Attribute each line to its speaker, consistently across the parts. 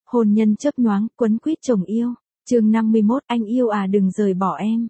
Speaker 1: Hôn nhân chớp nhoáng, quấn quýt chồng yêu. Chương 51, anh yêu à đừng rời bỏ em.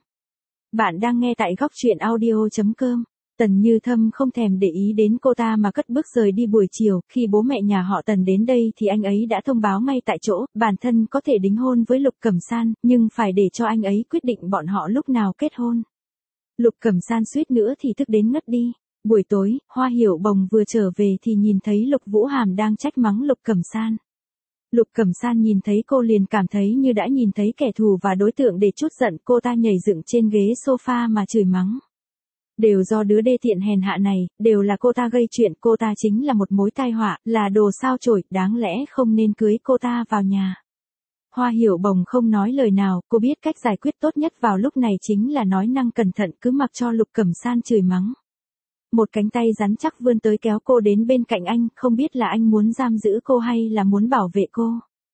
Speaker 1: Bạn đang nghe tại góc truyện audio.com. Tần Như Thâm không thèm để ý đến cô ta mà cất bước rời đi. Buổi chiều, khi bố mẹ nhà họ Tần đến đây thì anh ấy đã thông báo ngay tại chỗ, bản thân có thể đính hôn với Lục Cẩm San, nhưng phải để cho anh ấy quyết định bọn họ lúc nào kết hôn. Lục Cẩm San suýt nữa thì tức đến ngất đi. Buổi tối, Hoa Hiểu Bồng vừa trở về thì nhìn thấy Lục Vũ Hàm đang trách mắng Lục Cẩm San. Lục Cẩm San nhìn thấy cô liền cảm thấy như đã nhìn thấy kẻ thù và đối tượng, để chút giận cô ta nhảy dựng trên ghế sofa mà chửi mắng. Đều do đứa đê tiện hèn hạ này, đều là cô ta gây chuyện, cô ta chính là một mối tai họa, là đồ sao chổi, đáng lẽ không nên cưới cô ta vào nhà. Hoa Hiểu Bồng không nói lời nào, cô biết cách giải quyết tốt nhất vào lúc này chính là nói năng cẩn thận, cứ mặc cho Lục Cẩm San chửi mắng. Một cánh tay rắn chắc vươn tới kéo cô đến bên cạnh anh, không biết là anh muốn giam giữ cô hay là muốn bảo vệ cô.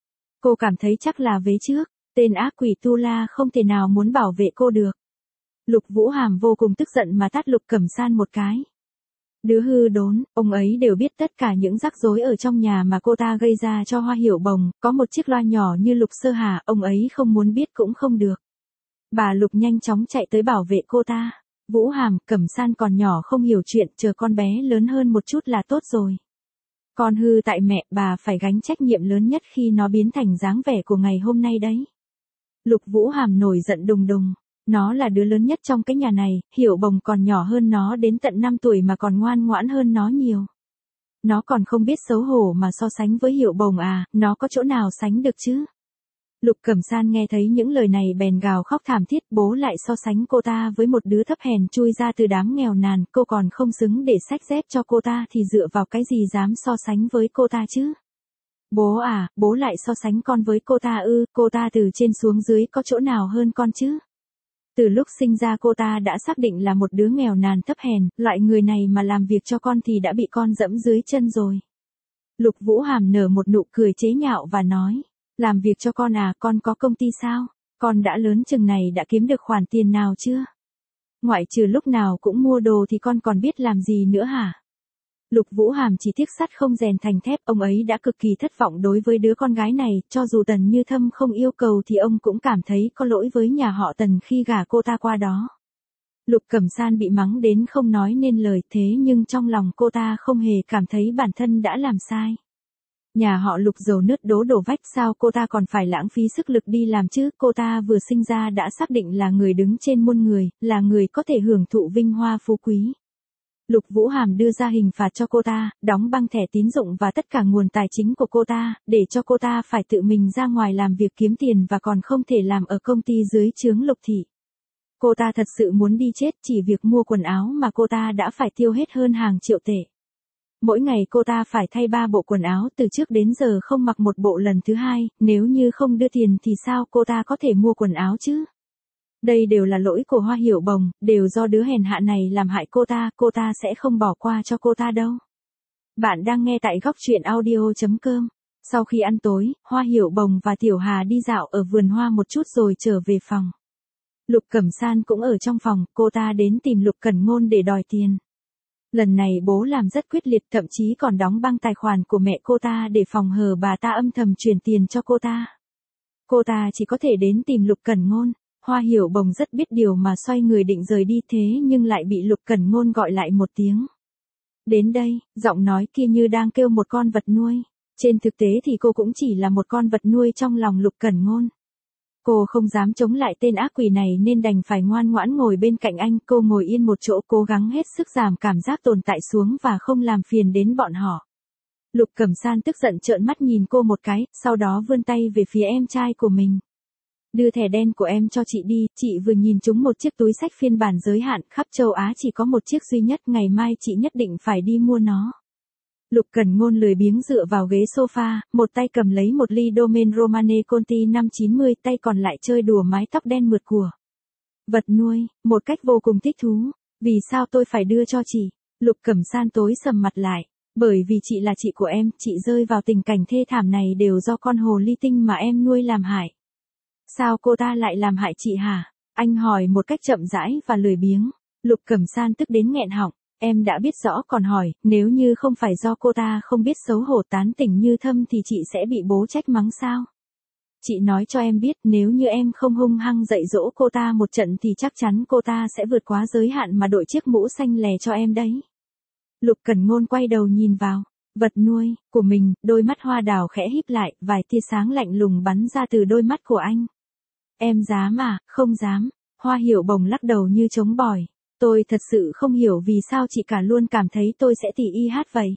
Speaker 1: Cô cảm thấy chắc là vế trước, tên ác quỷ Tu La không thể nào muốn bảo vệ cô được. Lục Vũ Hàm vô cùng tức giận mà tát Lục Cẩm San một cái. Đứa hư đốn, ông ấy đều biết tất cả những rắc rối ở trong nhà mà cô ta gây ra cho Hoa Hiểu Bồng, có một chiếc loa nhỏ như Lục Sơ Hà, ông ấy không muốn biết cũng không được. Bà Lục nhanh chóng chạy tới bảo vệ cô ta. Vũ Hàm, Cẩm San còn nhỏ không hiểu chuyện, chờ con bé lớn hơn một chút là tốt rồi. Con hư tại mẹ, bà phải gánh trách nhiệm lớn nhất khi nó biến thành dáng vẻ của ngày hôm nay đấy. Lục Vũ Hàm nổi giận đùng đùng. Nó là đứa lớn nhất trong cái nhà này, Hiểu Bồng còn nhỏ hơn nó đến tận 5 tuổi mà còn ngoan ngoãn hơn nó nhiều. Nó còn không biết xấu hổ mà so sánh với Hiểu Bồng à, nó có chỗ nào sánh được chứ? Lục Cẩm San nghe thấy những lời này bèn gào khóc thảm thiết, bố lại so sánh cô ta với một đứa thấp hèn chui ra từ đám nghèo nàn, cô còn không xứng để xách dép cho cô ta thì dựa vào cái gì dám so sánh với cô ta chứ? Bố à, bố lại so sánh con với cô ta ư, cô ta từ trên xuống dưới có chỗ nào hơn con chứ? Từ lúc sinh ra cô ta đã xác định là một đứa nghèo nàn thấp hèn, loại người này mà làm việc cho con thì đã bị con dẫm dưới chân rồi. Lục Vũ Hàm nở một nụ cười chế nhạo và nói, làm việc cho con à, con có công ty sao? Con đã lớn chừng này đã kiếm được khoản tiền nào chưa? Ngoại trừ lúc nào cũng mua đồ thì con còn biết làm gì nữa hả? Lục Vũ Hàm chỉ tiếc sắt không rèn thành thép, ông ấy đã cực kỳ thất vọng đối với đứa con gái này, cho dù Tần Như Thâm không yêu cầu thì ông cũng cảm thấy có lỗi với nhà họ Tần khi gả cô ta qua đó. Lục Cẩm San bị mắng đến không nói nên lời, thế nhưng trong lòng cô ta không hề cảm thấy bản thân đã làm sai. Nhà họ Lục dầu nứt đổ vách, sao cô ta còn phải lãng phí sức lực đi làm chứ? Cô ta vừa sinh ra đã xác định là người đứng trên muôn người, là người có thể hưởng thụ vinh hoa phú quý. Lục Vũ Hàm đưa ra hình phạt cho cô ta, đóng băng thẻ tín dụng và tất cả nguồn tài chính của cô ta, để cho cô ta phải tự mình ra ngoài làm việc kiếm tiền và còn không thể làm ở công ty dưới trướng Lục thị. Cô ta thật sự muốn đi chết, chỉ việc mua quần áo mà cô ta đã phải tiêu hết hơn hàng triệu tệ. Mỗi ngày cô ta phải thay 3 bộ quần áo, từ trước đến giờ không mặc một bộ lần thứ hai, nếu như không đưa tiền thì sao cô ta có thể mua quần áo chứ? Đây đều là lỗi của Hoa Hiểu Bồng, đều do đứa hèn hạ này làm hại cô ta sẽ không bỏ qua cho cô ta đâu. Bạn đang nghe tại góc truyện audio.com. Sau khi ăn tối, Hoa Hiểu Bồng và Tiểu Hà đi dạo ở vườn hoa một chút rồi trở về phòng. Lục Cẩm San cũng ở trong phòng, cô ta đến tìm Lục Cẩn Ngôn để đòi tiền. Lần này bố làm rất quyết liệt, thậm chí còn đóng băng tài khoản của mẹ cô ta để phòng hờ bà ta âm thầm chuyển tiền cho cô ta. Cô ta chỉ có thể đến tìm Lục Cẩn Ngôn. Hoa Hiểu Bồng rất biết điều mà xoay người định rời đi, thế nhưng lại bị Lục Cẩn Ngôn gọi lại một tiếng. Đến đây, giọng nói kia như đang kêu một con vật nuôi. Trên thực tế thì cô cũng chỉ là một con vật nuôi trong lòng Lục Cẩn Ngôn. Cô không dám chống lại tên ác quỷ này nên đành phải ngoan ngoãn ngồi bên cạnh anh. Cô ngồi yên một chỗ, cố gắng hết sức giảm cảm giác tồn tại xuống và không làm phiền đến bọn họ. Lục Cẩm San tức giận trợn mắt nhìn cô một cái, sau đó vươn tay về phía em trai của mình. Đưa thẻ đen của em cho chị đi, chị vừa nhìn trúng một chiếc túi xách phiên bản giới hạn, khắp châu Á chỉ có một chiếc duy nhất, ngày mai chị nhất định phải đi mua nó. Lục Cẩn Ngôn lười biếng dựa vào ghế sofa, một tay cầm lấy một ly Domaine Romane Conti 590, tay còn lại chơi đùa mái tóc đen mượt của vật nuôi, một cách vô cùng thích thú. Vì sao tôi phải đưa cho chị? Lục Cẩm San tối sầm mặt lại. Bởi vì chị là chị của em, chị rơi vào tình cảnh thê thảm này đều do con hồ ly tinh mà em nuôi làm hại. Sao cô ta lại làm hại chị hả? Anh hỏi một cách chậm rãi và lười biếng. Lục Cẩm San tức đến nghẹn họng. Em đã biết rõ còn hỏi, nếu như không phải do cô ta không biết xấu hổ tán tỉnh Như Thâm thì chị sẽ bị bố trách mắng sao? Chị nói cho em biết nếu như em không hung hăng dạy dỗ cô ta một trận thì chắc chắn cô ta sẽ vượt quá giới hạn mà đội chiếc mũ xanh lè cho em đấy. Lục Cẩn Ngôn quay đầu nhìn vào vật nuôi của mình, đôi mắt hoa đào khẽ híp lại, vài tia sáng lạnh lùng bắn ra từ đôi mắt của anh. Em dám à? Không dám. Hoa Hiểu Bồng lắc đầu như chống bỏi. Tôi thật sự không hiểu vì sao chị cả luôn cảm thấy tôi sẽ tỉ y hát vậy.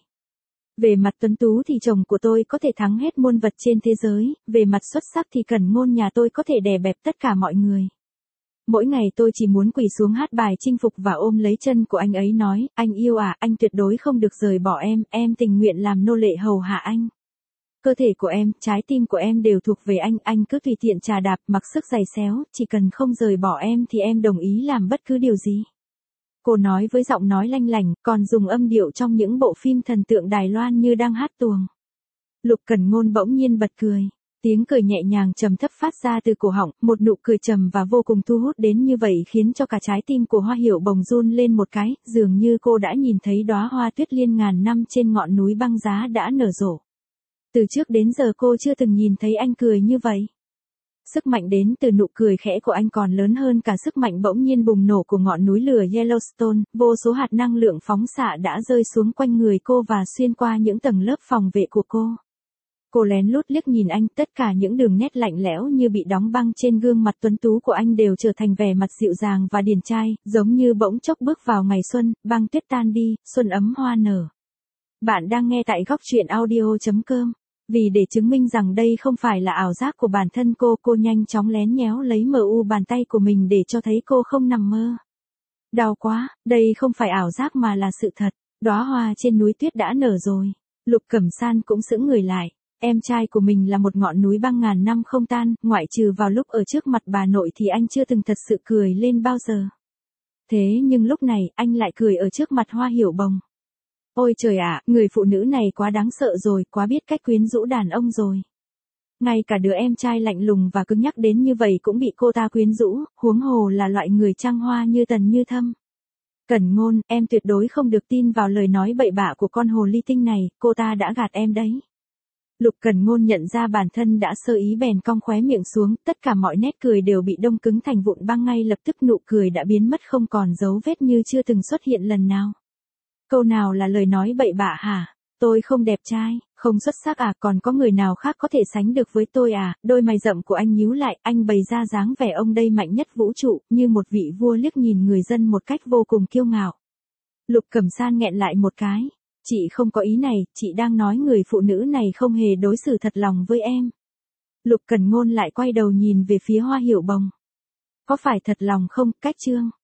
Speaker 1: Về mặt tuấn tú thì chồng của tôi có thể thắng hết muôn vật trên thế giới, về mặt xuất sắc thì Cẩn Ngôn nhà tôi có thể đè bẹp tất cả mọi người. Mỗi ngày tôi chỉ muốn quỳ xuống hát bài chinh phục và ôm lấy chân của anh ấy nói, anh yêu à, anh tuyệt đối không được rời bỏ em tình nguyện làm nô lệ hầu hạ anh. Cơ thể của em, trái tim của em đều thuộc về anh cứ tùy tiện chà đạp, mặc sức giày xéo, chỉ cần không rời bỏ em thì em đồng ý làm bất cứ điều gì. Cô nói với giọng nói lanh lảnh, còn dùng âm điệu trong những bộ phim thần tượng Đài Loan như đang hát tuồng. Lục Cẩn Ngôn bỗng nhiên bật cười. Tiếng cười nhẹ nhàng trầm thấp phát ra từ cổ họng, một nụ cười trầm và vô cùng thu hút đến như vậy khiến cho cả trái tim của Hoa Hiểu Bồng run lên một cái, dường như cô đã nhìn thấy đóa hoa tuyết liên ngàn năm trên ngọn núi băng giá đã nở rộ. Từ trước đến giờ cô chưa từng nhìn thấy anh cười như vậy. Sức mạnh đến từ nụ cười khẽ của anh còn lớn hơn cả sức mạnh bỗng nhiên bùng nổ của ngọn núi lửa Yellowstone, vô số hạt năng lượng phóng xạ đã rơi xuống quanh người cô và xuyên qua những tầng lớp phòng vệ của cô. Cô lén lút liếc nhìn anh, tất cả những đường nét lạnh lẽo như bị đóng băng trên gương mặt tuấn tú của anh đều trở thành vẻ mặt dịu dàng và điển trai, giống như bỗng chốc bước vào ngày xuân, băng tuyết tan đi, xuân ấm hoa nở. Bạn đang nghe tại góc truyện audio.com. Vì để chứng minh rằng đây không phải là ảo giác của bản thân cô nhanh chóng lén nhéo lấy bàn tay của mình để cho thấy cô không nằm mơ. Đau quá, đây không phải ảo giác mà là sự thật, đóa hoa trên núi tuyết đã nở rồi. Lục Cẩm San cũng sững người lại, em trai của mình là một ngọn núi băng ngàn năm không tan, ngoại trừ vào lúc ở trước mặt bà nội thì anh chưa từng thật sự cười lên bao giờ. Thế nhưng lúc này, anh lại cười ở trước mặt Hoa Hiểu Bồng. Ôi trời ạ, người phụ nữ này quá đáng sợ rồi, quá biết cách quyến rũ đàn ông rồi. Ngay cả đứa em trai lạnh lùng và cứng nhắc đến như vậy cũng bị cô ta quyến rũ, huống hồ là loại người trăng hoa như Tần Như Thâm. Cẩn Ngôn, em tuyệt đối không được tin vào lời nói bậy bạ của con hồ ly tinh này, cô ta đã gạt em đấy. Lục Cẩn Ngôn nhận ra bản thân đã sơ ý bèn cong khóe miệng xuống, tất cả mọi nét cười đều bị đông cứng thành vụn băng, ngay lập tức nụ cười đã biến mất không còn dấu vết như chưa từng xuất hiện lần nào. Câu nào là lời nói bậy bạ hả? Tôi không đẹp trai, không xuất sắc à, còn có người nào khác có thể sánh được với tôi à? Đôi mày rậm của anh nhíu lại, anh bày ra dáng vẻ ông đây mạnh nhất vũ trụ, như một vị vua liếc nhìn người dân một cách vô cùng kiêu ngạo. Lục Cẩm San nghẹn lại một cái. Chị không có ý này, chị đang nói người phụ nữ này không hề đối xử thật lòng với em. Lục Cẩn Ngôn lại quay đầu nhìn về phía Hoa Hiểu Bồng. Có phải thật lòng không, Cách Trương?